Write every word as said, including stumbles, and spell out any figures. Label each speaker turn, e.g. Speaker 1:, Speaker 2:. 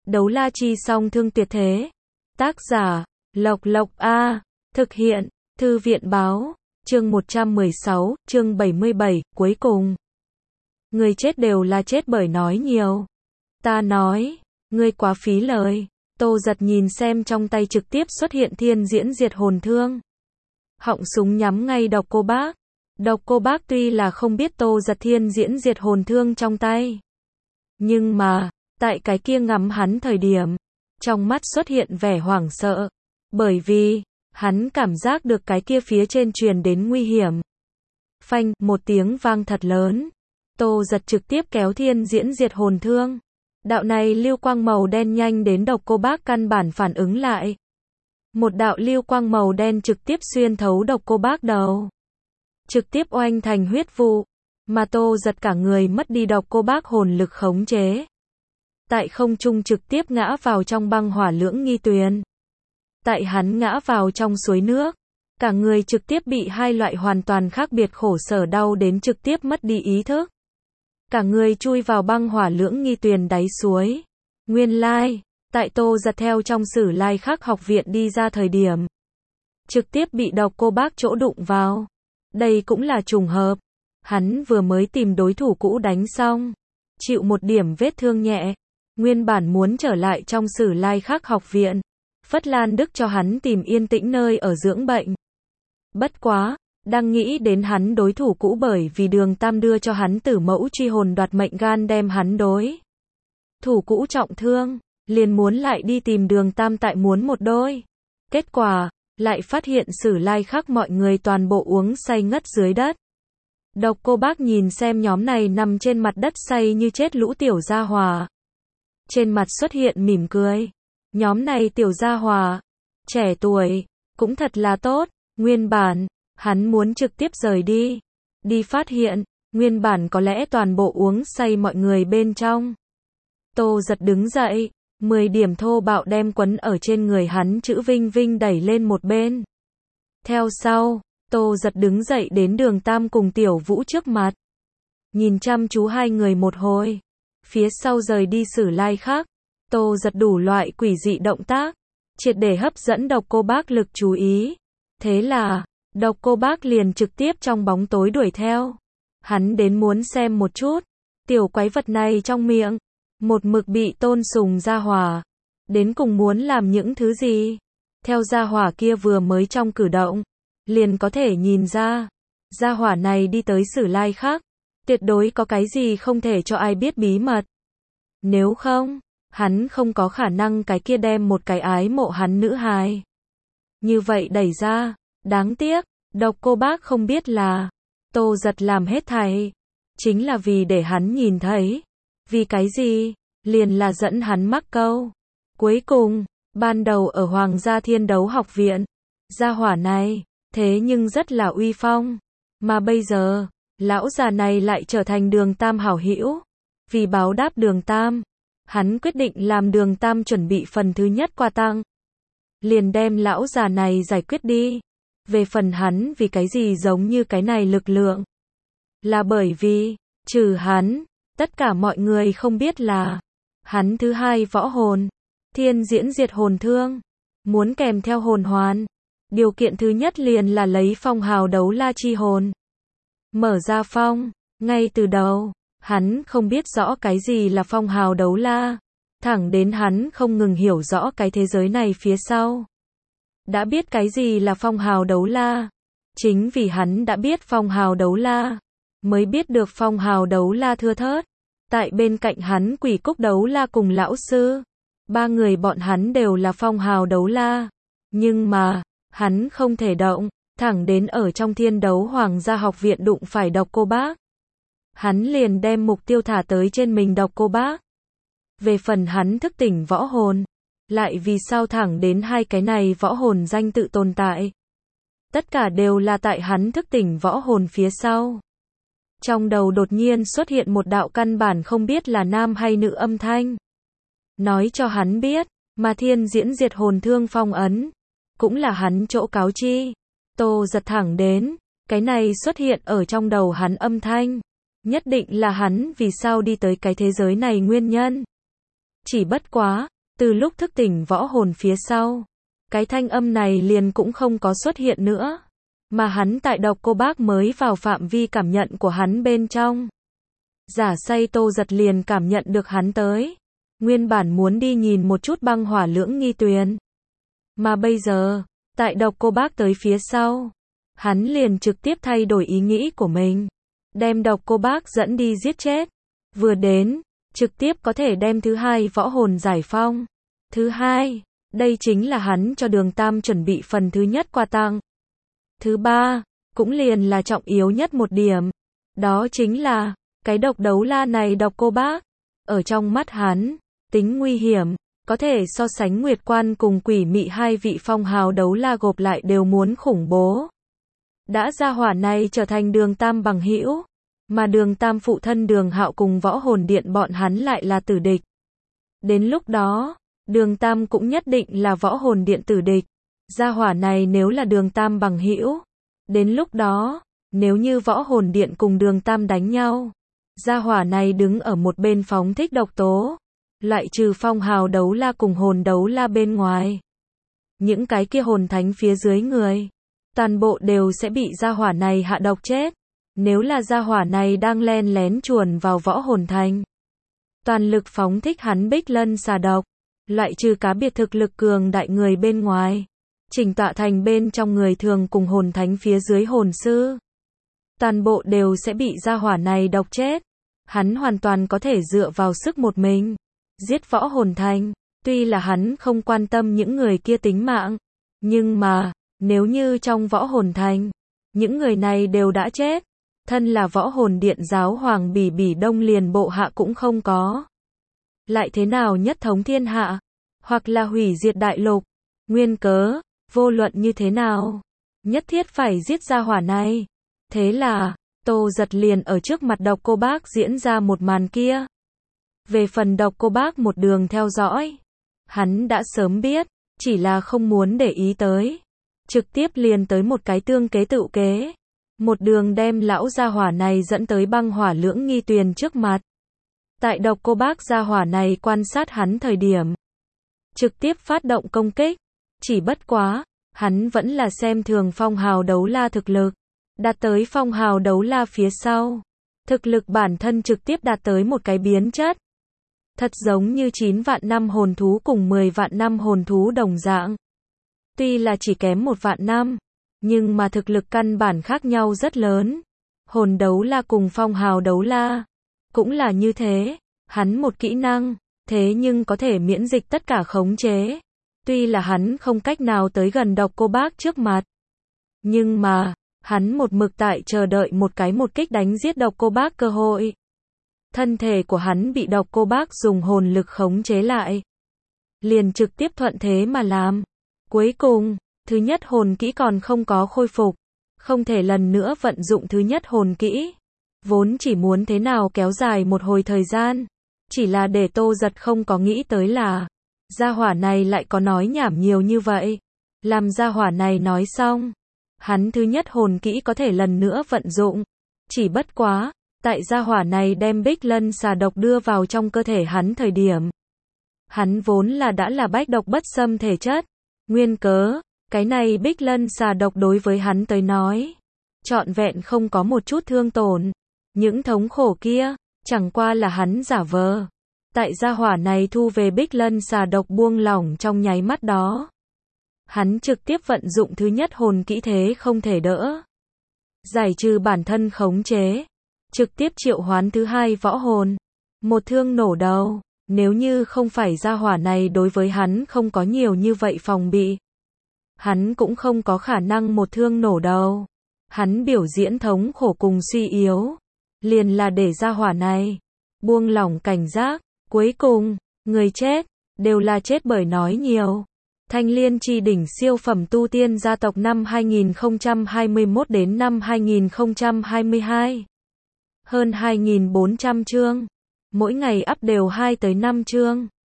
Speaker 1: Đấu la chi song thương tuyệt thế. Tác giả, Lộc Lộc A. Thực hiện, Thư viện báo. Chương một trăm mười sáu, chương bảy mươi bảy, cuối cùng. Người chết đều là chết bởi nói nhiều. Ta nói, ngươi quá phí lời. Tô Giật nhìn xem trong tay trực tiếp xuất hiện thiên diễn diệt hồn thương. Họng súng nhắm ngay Độc Cô Bác. Độc Cô Bác tuy là không biết Tô Giật thiên diễn diệt hồn thương trong tay. Nhưng mà, tại cái kia ngắm hắn thời điểm, trong mắt xuất hiện vẻ hoảng sợ. Bởi vì, hắn cảm giác được cái kia phía trên truyền đến nguy hiểm. Phanh, một tiếng vang thật lớn. Tô Giật trực tiếp kéo thiên diễn diệt hồn thương. Đạo này lưu quang màu đen nhanh đến Độc Cô Bác căn bản phản ứng lại. Một đạo lưu quang màu đen trực tiếp xuyên thấu Độc Cô Bác đầu. Trực tiếp oanh thành huyết vụ. Mà Tô Giật cả người mất đi Độc Cô Bác hồn lực khống chế. Tại không trung trực tiếp ngã vào trong băng hỏa lưỡng nghi tuyền. Tại hắn ngã vào trong suối nước. Cả người trực tiếp bị hai loại hoàn toàn khác biệt khổ sở đau đến trực tiếp mất đi ý thức. Cả người chui vào băng hỏa lưỡng nghi tuyền đáy suối. Nguyên lai, tại Tô Giật theo trong Sử Lai Khắc học viện đi ra thời điểm. Trực tiếp bị Độc Cô Bác chỗ đụng vào. Đây cũng là trùng hợp. Hắn vừa mới tìm đối thủ cũ đánh xong. Chịu một điểm vết thương nhẹ. Nguyên bản muốn trở lại trong Sử Lai Khắc học viện. Phất Lan Đức cho hắn tìm yên tĩnh nơi ở dưỡng bệnh. Bất quá, đang nghĩ đến hắn đối thủ cũ bởi vì Đường Tam đưa cho hắn tử mẫu truy hồn đoạt mệnh gan đem hắn đối. Thủ cũ trọng thương, liền muốn lại đi tìm Đường Tam tại muốn một đôi. Kết quả, lại phát hiện Sử Lai Khắc mọi người toàn bộ uống say ngất dưới đất. Độc Cô Bác nhìn xem nhóm này nằm trên mặt đất say như chết lũ tiểu gia hỏa. Trên mặt xuất hiện mỉm cười. Nhóm này tiểu gia hỏa, trẻ tuổi, cũng thật là tốt. Nguyên bản, hắn muốn trực tiếp rời đi. Đi phát hiện, nguyên bản có lẽ toàn bộ uống say mọi người bên trong. Tô Giật đứng dậy, mười điểm thô bạo đem quấn ở trên người hắn chữ Vinh Vinh đẩy lên một bên. Theo sau, Tô Giật đứng dậy đến Đường Tam cùng Tiểu Vũ trước mặt. Nhìn chăm chú hai người một hồi. Phía sau rời đi Sử Lai Khắc. Tô Giật đủ loại quỷ dị động tác. Triệt để hấp dẫn Độc Cô Bác lực chú ý. Thế là, Độc Cô Bác liền trực tiếp trong bóng tối đuổi theo. Hắn đến muốn xem một chút. Tiểu quái vật này trong miệng. Một mực bị tôn sùng gia hỏa. Đến cùng muốn làm những thứ gì. Theo gia hỏa kia vừa mới trong cử động. Liền có thể nhìn ra. Gia hỏa này đi tới Sử Lai Khắc. Tuyệt đối có cái gì không thể cho ai biết bí mật. Nếu không, hắn không có khả năng cái kia đem một cái ái mộ hắn nữ hài. Như vậy đẩy ra. Đáng tiếc, Độc Cô Bác không biết là Tô Giật làm hết thảy. Chính là vì để hắn nhìn thấy. Vì cái gì? Liền là dẫn hắn mắc câu. Cuối cùng, ban đầu ở Hoàng gia Thiên Đấu học viện. Gia hỏa này, thế nhưng rất là uy phong. Mà bây giờ, lão già này lại trở thành Đường Tam hảo hữu. Vì báo đáp Đường Tam, hắn quyết định làm Đường Tam chuẩn bị phần thứ nhất quà tặng. Liền đem lão già này giải quyết đi. Về phần hắn vì cái gì giống như cái này lực lượng. Là bởi vì, trừ hắn, tất cả mọi người không biết là hắn thứ hai võ hồn. Thiên diễn diệt hồn thương. Muốn kèm theo hồn hoàn. Điều kiện thứ nhất liền là lấy phong hào đấu la chi hồn. Mở ra phong. Ngay từ đầu, hắn không biết rõ cái gì là phong hào đấu la. Thẳng đến hắn không ngừng hiểu rõ cái thế giới này phía sau. Đã biết cái gì là phong hào đấu la. Chính vì hắn đã biết phong hào đấu la. Mới biết được phong hào đấu la thưa thớt. Tại bên cạnh hắn Quỷ Cúc đấu la cùng lão sư. Ba người bọn hắn đều là phong hào đấu la. Nhưng mà, hắn không thể động. Thẳng đến ở trong Thiên Đấu Hoàng gia học viện đụng phải Độc Cô Bác. Hắn liền đem mục tiêu thả tới trên mình Độc Cô Bác. Về phần hắn thức tỉnh võ hồn. Lại vì sao thẳng đến hai cái này võ hồn danh tự tồn tại. Tất cả đều là tại hắn thức tỉnh võ hồn phía sau. Trong đầu đột nhiên xuất hiện một đạo căn bản không biết là nam hay nữ âm thanh. Nói cho hắn biết, mà thiên diễn diệt hồn thương phong ấn. Cũng là hắn chỗ cáo chi. Tô Giật thẳng đến, cái này xuất hiện ở trong đầu hắn âm thanh. Nhất định là hắn vì sao đi tới cái thế giới này nguyên nhân. Chỉ bất quá, Từ lúc thức tỉnh võ hồn phía sau, cái thanh âm này liền cũng không có xuất hiện nữa, mà hắn tại độc cô bác mới vào phạm vi cảm nhận của hắn bên trong. Giả say Tô Giật liền cảm nhận được hắn tới, nguyên bản muốn đi nhìn một chút băng hỏa lưỡng nghi tuyền. Mà bây giờ, tại độc cô bác tới phía sau, hắn liền trực tiếp thay đổi ý nghĩ của mình, đem độc cô bác dẫn đi giết chết. Vừa đến, trực tiếp có thể đem thứ hai võ hồn giải phong. Thứ hai, đây chính là hắn cho Đường Tam chuẩn bị phần thứ nhất quà tặng. Thứ ba, cũng liền là trọng yếu nhất một điểm, đó chính là, cái độc đấu la này độc cô bác, ở trong mắt hắn, tính nguy hiểm, có thể so sánh Nguyệt Quan cùng Quỷ Mị hai vị phong hào đấu la gộp lại đều muốn khủng bố. Đã gia hỏa này trở thành Đường Tam bằng hữu, mà Đường Tam phụ thân Đường Hạo cùng võ hồn điện bọn hắn lại là tử địch. Đến lúc đó, Đường Tam cũng nhất định là võ hồn điện tử địch. Gia hỏa này nếu là Đường Tam bằng hữu, đến lúc đó, nếu như võ hồn điện cùng Đường Tam đánh nhau, gia hỏa này đứng ở một bên phóng thích độc tố, loại trừ phong hào đấu la cùng hồn đấu la bên ngoài. Những cái kia hồn thánh phía dưới người, toàn bộ đều sẽ bị gia hỏa này hạ độc chết. Nếu là gia hỏa này đang len lén chuồn vào võ hồn thành, toàn lực phóng thích hắn Bích Lân xà độc, loại trừ cá biệt thực lực cường đại người bên ngoài, chỉnh tọa thành bên trong người thường cùng hồn thánh phía dưới hồn sư, toàn bộ đều sẽ bị gia hỏa này độc chết. Hắn hoàn toàn có thể dựa vào sức một mình giết võ hồn thành, tuy là hắn không quan tâm những người kia tính mạng, nhưng mà, nếu như trong võ hồn thành, những người này đều đã chết, thân là võ hồn điện giáo hoàng bỉ bỉ đông liền bộ hạ cũng không có. Lại thế nào nhất thống thiên hạ, hoặc là hủy diệt đại lục, nguyên cớ, vô luận như thế nào, nhất thiết phải giết gia hỏa này. Thế là, Tô Giật liền ở trước mặt độc cô bác diễn ra một màn kia. Về phần độc cô bác một đường theo dõi, hắn đã sớm biết, chỉ là không muốn để ý tới. Trực tiếp liền tới một cái tương kế tự kế. Một đường đem lão gia hỏa này dẫn tới băng hỏa lưỡng nghi tuyền trước mặt. Tại độc cô bác gia hỏa này quan sát hắn thời điểm, trực tiếp phát động công kích. Chỉ bất quá, hắn vẫn là xem thường phong hào đấu la thực lực. Đạt tới phong hào đấu la phía sau, thực lực bản thân trực tiếp đạt tới một cái biến chất. Thật giống như chín vạn năm hồn thú cùng mười vạn năm hồn thú đồng dạng. Tuy là chỉ kém một vạn năm, nhưng mà thực lực căn bản khác nhau rất lớn. Hồn đấu la cùng phong hào đấu la, cũng là như thế, hắn một kỹ năng, thế nhưng có thể miễn dịch tất cả khống chế. Tuy là hắn không cách nào tới gần độc cô bác trước mặt, nhưng mà, hắn một mực tại chờ đợi một cái một kích đánh giết độc cô bác cơ hội. Thân thể của hắn bị độc cô bác dùng hồn lực khống chế lại, liền trực tiếp thuận thế mà làm. Cuối cùng, thứ nhất hồn kỹ còn không có khôi phục, không thể lần nữa vận dụng thứ nhất hồn kỹ. Vốn chỉ muốn thế nào kéo dài một hồi thời gian, chỉ là để Tô Giật không có nghĩ tới là, gia hỏa này lại có nói nhảm nhiều như vậy. Làm gia hỏa này nói xong, hắn thứ nhất hồn kỹ có thể lần nữa vận dụng. Chỉ bất quá, tại gia hỏa này đem Bích Lân xà độc đưa vào trong cơ thể hắn thời điểm, hắn vốn là đã là bách độc bất xâm thể chất. Nguyên cớ, cái này Bích Lân xà độc đối với hắn tới nói, trọn vẹn không có một chút thương tổn. Những thống khổ kia, chẳng qua là hắn giả vờ. Tại gia hỏa này thu về Bích Lân xà độc buông lỏng trong nháy mắt đó, hắn trực tiếp vận dụng thứ nhất hồn kỹ thế không thể đỡ. Giải trừ bản thân khống chế, trực tiếp triệu hoán thứ hai võ hồn. Một thương nổ đầu, nếu như không phải gia hỏa này đối với hắn không có nhiều như vậy phòng bị, hắn cũng không có khả năng một thương nổ đầu. Hắn biểu diễn thống khổ cùng suy yếu, liền là để gia hỏa này buông lỏng cảnh giác. Cuối cùng, người chết, đều là chết bởi nói nhiều. Thanh Liên Chi Đỉnh siêu phẩm tu tiên gia tộc năm hai nghìn không trăm hai mươi mốt đến năm hai nghìn không trăm hai mươi hai. Hơn hai nghìn bốn trăm chương. Mỗi ngày up đều hai tới năm chương.